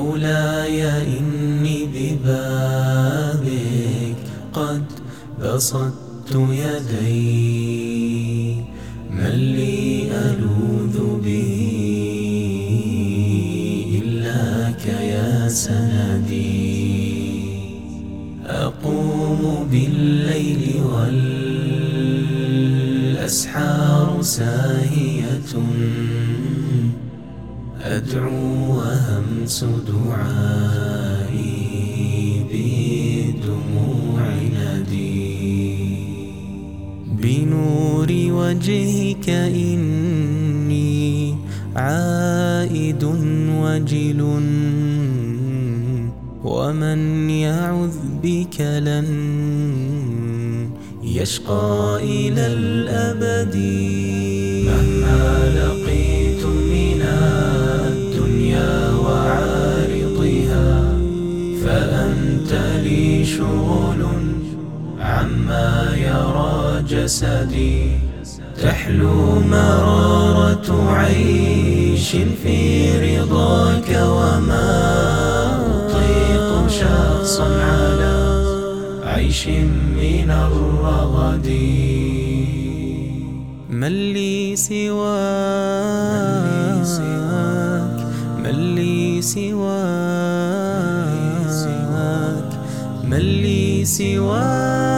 مولاي إني ببابك قد بسطت يدي، من لي ألوذ به إلاك يا سندي. أقوم بالليل والأسحار ساهية، أدعو وهمس دعائي بدموع ندي. بنور وجهك إني عائد وجل، ومن يعذ بك لن يشقى إلى الأبد. مهما لقيت من الدنيا وعارضها، فأنت لي شغل عما يرى جسدي. تحلو مرارة عيش في رضاك، وما أطيق شخصا على عيش من الرغد. من لي سواك، من لي سواك، من لي سواك.